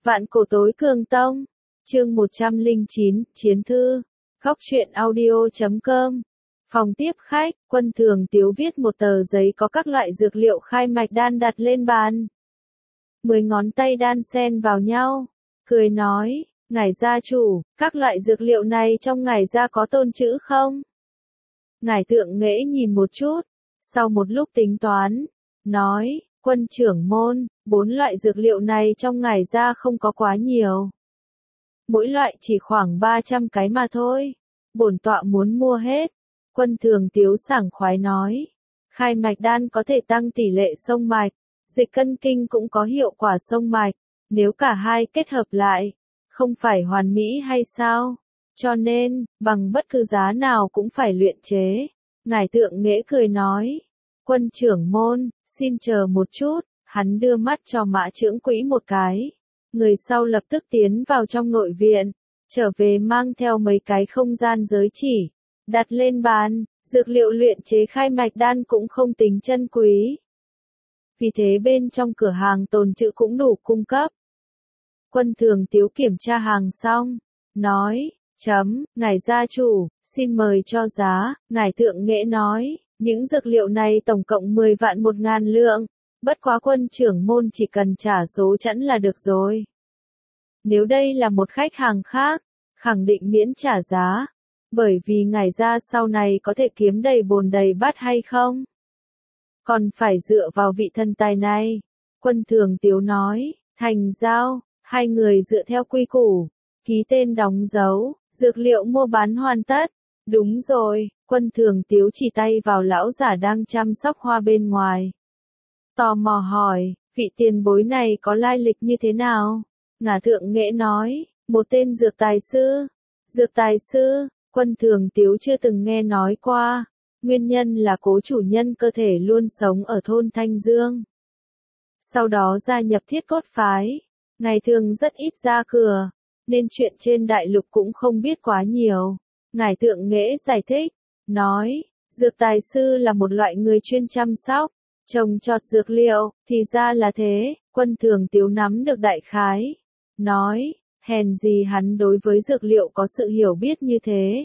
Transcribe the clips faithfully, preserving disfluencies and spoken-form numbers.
Vạn cổ tối cường tông. Chương một trăm lẻ chín, Chiến thư. Góc truyện audio chấm com. Phòng tiếp khách, Quân Thường Tiếu viết một tờ giấy có các loại dược liệu khai mạch đan đặt lên bàn. Mười ngón tay đan xen vào nhau, cười nói, ngài gia chủ, các loại dược liệu này trong ngài gia có tôn chữ không? Ngài Tượng Nghễ nhìn một chút, sau một lúc tính toán, nói, Quân trưởng môn, bốn loại dược liệu này trong ngài gia không có quá nhiều. Mỗi loại chỉ khoảng ba trăm cái mà thôi. Bổn tọa muốn mua hết. Quân Thường Tiếu sảng khoái nói. Khai mạch đan có thể tăng tỷ lệ xông mạch. Dịch cân kinh cũng có hiệu quả xông mạch. Nếu cả hai kết hợp lại, không phải hoàn mỹ hay sao? Cho nên, bằng bất cứ giá nào cũng phải luyện chế. Ngài Tượng Nghễ cười nói. Quân trưởng môn, xin chờ một chút. Hắn đưa mắt cho Mã Chưởng Quỹ một cái. Người sau lập tức tiến vào trong nội viện, trở về mang theo mấy cái không gian giới chỉ, đặt lên bàn, dược liệu luyện chế khai mạch đan cũng không tính chân quý. Vì thế bên trong cửa hàng tồn trữ cũng đủ cung cấp. Quân Thường Tiếu kiểm tra hàng xong, nói, chấm, ngài gia chủ, xin mời cho giá, ngài Tượng Nghễ nói, những dược liệu này tổng cộng mười vạn một ngàn lượng. Bất quá quân trưởng môn chỉ cần trả số chẵn là được rồi. Nếu đây là một khách hàng khác, khẳng định miễn trả giá. Bởi vì ngài gia sau này có thể kiếm đầy bồn đầy bát hay không? Còn phải dựa vào vị thần tài này. Quân Thường Tiếu nói, thành giao, hai người dựa theo quy củ, ký tên đóng dấu, dược liệu mua bán hoàn tất. Đúng rồi, Quân Thường Tiếu chỉ tay vào lão giả đang chăm sóc hoa bên ngoài. Tò mò hỏi, vị tiền bối này có lai lịch như thế nào? Ngả Tượng Nghễ nói, một tên dược tài sư. Dược tài sư, Quân Thường Tiếu chưa từng nghe nói qua. Nguyên nhân là cố chủ nhân cơ thể luôn sống ở thôn Thanh Dương. Sau đó gia nhập Thiết Cốt phái. Ngày thường rất ít ra cửa, nên chuyện trên đại lục cũng không biết quá nhiều. Ngải Tượng Nghễ giải thích, nói, dược tài sư là một loại người chuyên chăm sóc, trồng trọt dược liệu, thì ra là thế. Quân Thường Tiếu nắm được đại khái. Nói, hèn gì hắn đối với dược liệu có sự hiểu biết như thế.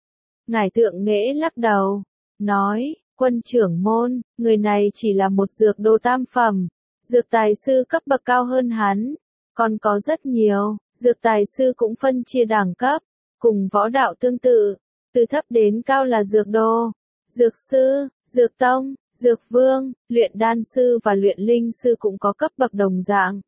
Ngải Tượng Nghễ lắc đầu. Nói, quân trưởng môn, người này chỉ là một dược đô tam phẩm. Dược tài sư cấp bậc cao hơn hắn. Còn có rất nhiều, dược tài sư cũng phân chia đẳng cấp. Cùng võ đạo tương tự. Từ thấp đến cao là dược đô, dược sư, dược tông, dược vương, luyện đan sư và luyện linh sư cũng có cấp bậc đồng dạng.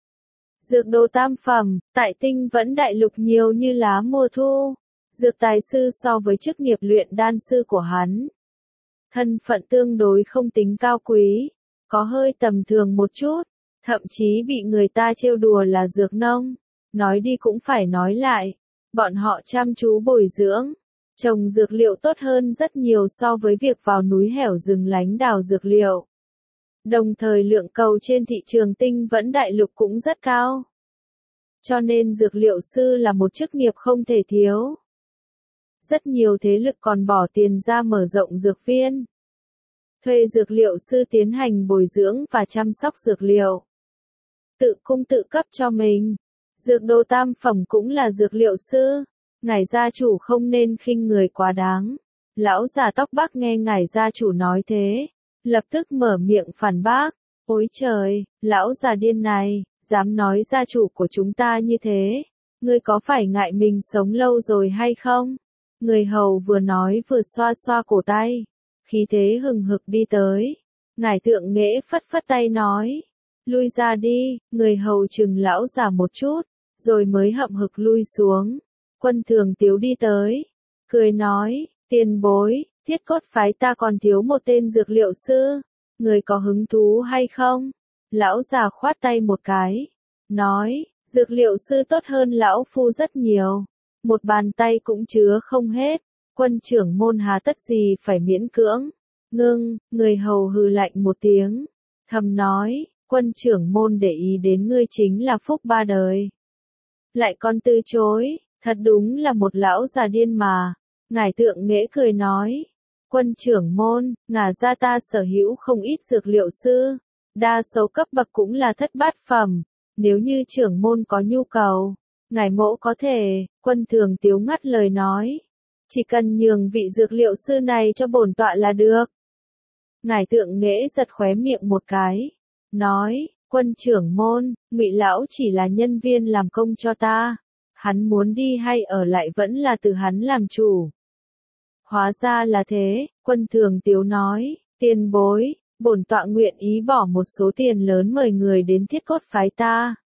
Dược đô tam phẩm, tại Tinh Vẫn đại lục nhiều như lá mùa thu. Dược tài sư so với chức nghiệp luyện đan sư của hắn, thân phận tương đối không tính cao quý, có hơi tầm thường một chút, thậm chí bị người ta trêu đùa là dược nông. Nói đi cũng phải nói lại, bọn họ chăm chú bồi dưỡng, trồng dược liệu tốt hơn rất nhiều so với việc vào núi hẻo rừng lánh đào dược liệu. Đồng thời lượng cầu trên thị trường Tinh Vẫn đại lục cũng rất cao. Cho nên dược liệu sư là một chức nghiệp không thể thiếu. Rất nhiều thế lực còn bỏ tiền ra mở rộng dược viên, thuê dược liệu sư tiến hành bồi dưỡng và chăm sóc dược liệu, tự cung tự cấp cho mình. Dược đô tam phẩm cũng là dược liệu sư. Ngài gia chủ không nên khinh người quá đáng. Lão già tóc bạc nghe ngài gia chủ nói thế, lập tức mở miệng phản bác. Ôi trời, lão già điên này, dám nói gia chủ của chúng ta như thế. Ngươi có phải ngại mình sống lâu rồi hay không? Người hầu vừa nói vừa xoa xoa cổ tay, khí thế hừng hực đi tới. Ngải Tượng Nghễ phất phất tay nói, lui ra đi. Người hầu chừng lão già một chút, rồi mới hậm hực lui xuống. Quân Thường Tiếu đi tới, cười nói, tiền bối, Thiết Cốt phái ta còn thiếu một tên dược liệu sư, người có hứng thú hay không? Lão già khoát tay một cái, nói, dược liệu sư tốt hơn lão phu rất nhiều, một bàn tay cũng chứa không hết. Quân trưởng môn hà tất gì phải miễn cưỡng. Ngưng, người hầu hừ lạnh một tiếng, thầm nói, quân trưởng môn để ý đến ngươi chính là phúc ba đời. Lại còn từ chối, thật đúng là một lão già điên mà. Ngải Tượng Nghễ cười nói, quân trưởng môn, ngả gia ta sở hữu không ít dược liệu sư, đa số cấp bậc cũng là thất bát phẩm, Nếu như trưởng môn có nhu cầu, ngài mỗ có thể, Quân Thường Tiếu ngắt lời nói. Chỉ cần nhường vị dược liệu sư này cho bổn tọa là được. Ngài Tượng Nghễ giật khóe miệng một cái, nói, Quân trưởng môn, Ngụy lão chỉ là nhân viên làm công cho ta. Hắn muốn đi hay ở lại vẫn là từ hắn làm chủ. Hóa ra là thế, Quân Thường Tiếu nói, tiền bối, bổn tọa nguyện ý bỏ một số tiền lớn mời người đến Thiết Cốt phái ta.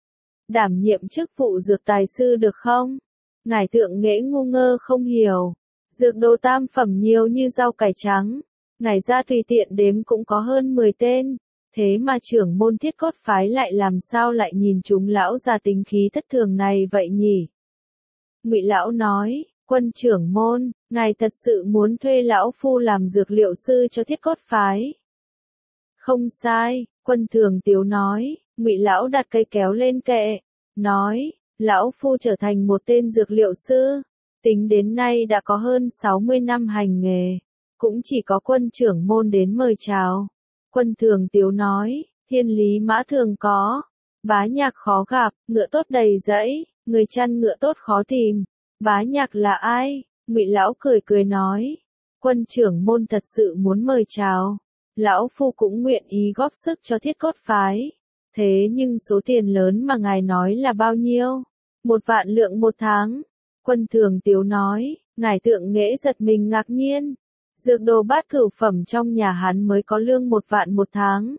Đảm nhiệm chức vụ dược tài sư được không? Ngài Tượng Nghễ ngu ngơ không hiểu. Dược đồ tam phẩm nhiều như rau cải trắng. Ngài ra tùy tiện đếm cũng có hơn mười tên. Thế mà trưởng môn Thiết Cốt phái lại làm sao lại nhìn chúng lão già tính khí thất thường này vậy nhỉ? Ngụy lão nói, Quân trưởng môn, ngài thật sự muốn thuê lão phu làm dược liệu sư cho Thiết Cốt phái. Không sai, Quân Thường Tiếu nói, Ngụy lão đặt cây kéo lên kệ, nói, lão phu trở thành một tên dược liệu sư, tính đến nay đã có hơn sáu mươi năm hành nghề, cũng chỉ có Quân trưởng môn đến mời chào. Quân Thường Tiếu nói, thiên lý mã thường có, bá nhạc khó gặp, ngựa tốt đầy dẫy, người chăn ngựa tốt khó tìm. Bá nhạc là ai? Ngụy lão cười cười nói, Quân trưởng môn thật sự muốn mời chào, lão phu cũng nguyện ý góp sức cho Thiết Cốt phái. Thế nhưng số tiền lớn mà ngài nói là bao nhiêu? Một vạn lượng một tháng. Quân Thường Tiếu nói, ngài Tượng Nghễ giật mình ngạc nhiên. Dược đồ bát cửu phẩm trong nhà hắn mới có lương một vạn một tháng.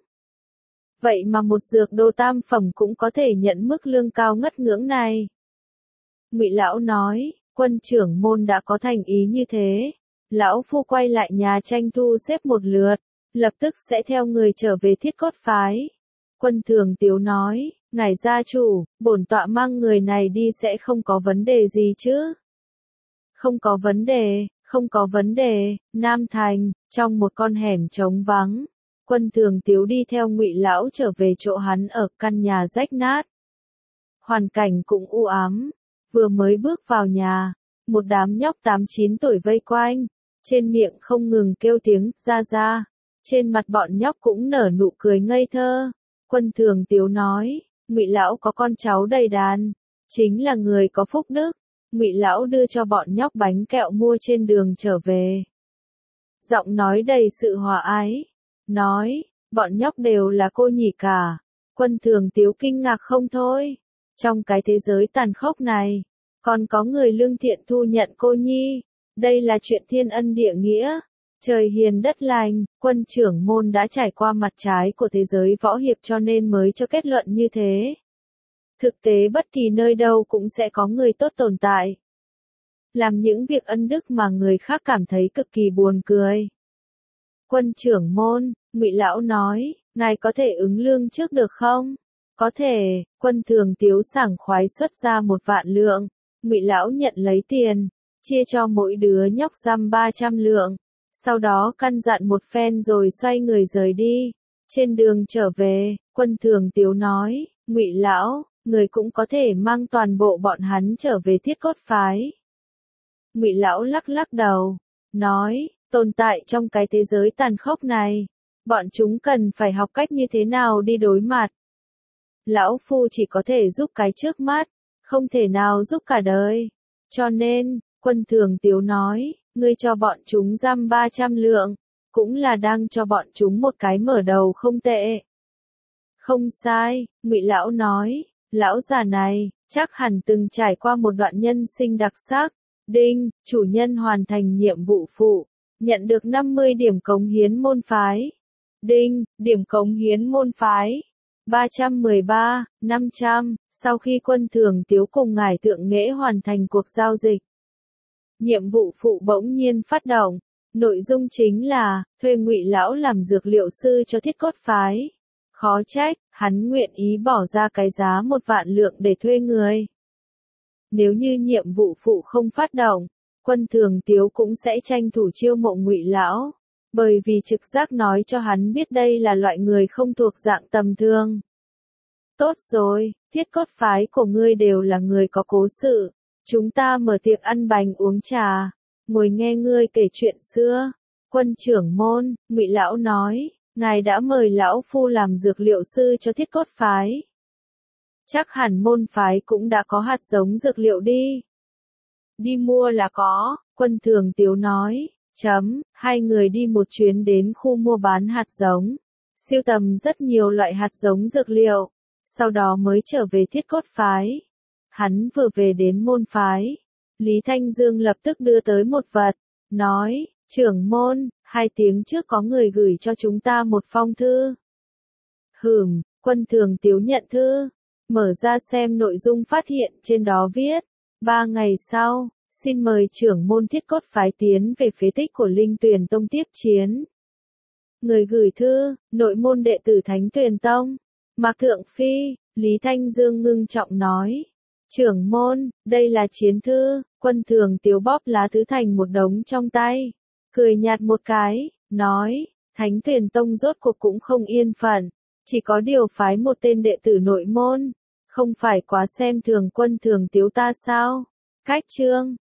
Vậy mà một dược đồ tam phẩm cũng có thể nhận mức lương cao ngất ngưỡng này. Ngụy lão nói, Quân trưởng môn đã có thành ý như thế. Lão phu quay lại nhà tranh thu xếp một lượt, lập tức sẽ theo người trở về Thiết Cốt phái. Quân Thường Tiếu nói, ngài gia chủ, bổn tọa mang người này đi sẽ không có vấn đề gì chứ? Không có vấn đề, không có vấn đề. Nam Thành, trong một con hẻm trống vắng, Quân Thường Tiếu đi theo Ngụy lão trở về chỗ hắn ở căn nhà rách nát. Hoàn cảnh cũng u ám. Vừa mới bước vào nhà, một đám nhóc tám chín tuổi vây quanh, trên miệng không ngừng kêu tiếng ra ra. Trên mặt bọn nhóc cũng nở nụ cười ngây thơ. Quân Thường Tiếu nói, Ngụy lão có con cháu đầy đàn, chính là người có phúc đức. Ngụy lão đưa cho bọn nhóc bánh kẹo mua trên đường trở về. Giọng nói đầy sự hòa ái, nói, bọn nhóc đều là cô nhỉ cả. Quân Thường Tiếu kinh ngạc không thôi. Trong cái thế giới tàn khốc này, còn có người lương thiện thu nhận cô nhi. Đây là chuyện thiên ân địa nghĩa. Trời hiền đất lành, Quân trưởng môn đã trải qua mặt trái của thế giới võ hiệp cho nên mới cho kết luận như thế. Thực tế bất kỳ nơi đâu cũng sẽ có người tốt tồn tại. Làm những việc ân đức mà người khác cảm thấy cực kỳ buồn cười. Quân trưởng môn, Ngụy lão nói, ngài có thể ứng lương trước được không? Có thể. Quân Thường Tiếu sảng khoái xuất ra một vạn lượng. Ngụy lão nhận lấy tiền, chia cho mỗi đứa nhóc giam ba trăm lượng. Sau đó căn dặn một phen rồi xoay người rời đi. Trên đường trở về, Quân Thường Tiếu nói, Ngụy lão, người cũng có thể mang toàn bộ bọn hắn trở về Thiết Cốt phái. Ngụy lão lắc lắc đầu, nói, tồn tại trong cái thế giới tàn khốc này, bọn chúng cần phải học cách như thế nào đi đối mặt. Lão phu chỉ có thể giúp cái trước mắt, không thể nào giúp cả đời. Cho nên, Quân Thường Tiếu nói, ngươi cho bọn chúng giam ba trăm lượng, cũng là đang cho bọn chúng một cái mở đầu không tệ. Không sai, Ngụy lão nói, lão già này, chắc hẳn từng trải qua một đoạn nhân sinh đặc sắc. Đinh, chủ nhân hoàn thành nhiệm vụ phụ, nhận được năm mươi điểm cống hiến môn phái. Đinh, điểm cống hiến môn phái. ba trăm mười ba, năm trăm, sau khi Quân Thường Tiếu cùng ngài Tượng Nghễ hoàn thành cuộc giao dịch. Nhiệm vụ phụ bỗng nhiên phát động, nội dung chính là, thuê Ngụy lão làm dược liệu sư cho Thiết Cốt phái. Khó trách, hắn nguyện ý bỏ ra cái giá một vạn lượng để thuê người. Nếu như nhiệm vụ phụ không phát động, Quân Thường Tiếu cũng sẽ tranh thủ chiêu mộ Ngụy lão, bởi vì trực giác nói cho hắn biết đây là loại người không thuộc dạng tầm thường. Tốt rồi, Thiết Cốt phái của ngươi đều là người có cố sự, chúng ta mở tiệc ăn bánh uống trà, ngồi nghe ngươi kể chuyện xưa. Quân trưởng môn, Ngụy lão nói, ngài đã mời lão phu làm dược liệu sư cho Thiết Cốt phái. Chắc hẳn môn phái cũng đã có hạt giống dược liệu đi. Đi mua là có, Quân Thường Tiếu nói. Chấm, hai người đi một chuyến đến khu mua bán hạt giống, sưu tầm rất nhiều loại hạt giống dược liệu, sau đó mới trở về Thiết Cốt phái. Hắn vừa về đến môn phái, Lý Thanh Dương lập tức đưa tới một vật, nói, trưởng môn, hai tiếng trước có người gửi cho chúng ta một phong thư. Hửm, Quân Thường Tiếu nhận thư, mở ra xem nội dung phát hiện trên đó viết, ba ngày sau, xin mời trưởng môn Thiết Cốt phái tiến về phế tích của Linh Tuyền Tông tiếp chiến. Người gửi thư, nội môn đệ tử Thánh Tuyền Tông, Mạc Thượng Phi. Lý Thanh Dương ngưng trọng nói, trưởng môn, đây là chiến thư. Quân Thường Tiếu bóp lá thư thành một đống trong tay, cười nhạt một cái, nói, Thánh Tuyền Tông rốt cuộc cũng không yên phận, chỉ có điều phái một tên đệ tử nội môn, không phải quá xem thường Quân Thường Tiếu ta sao? Cách chương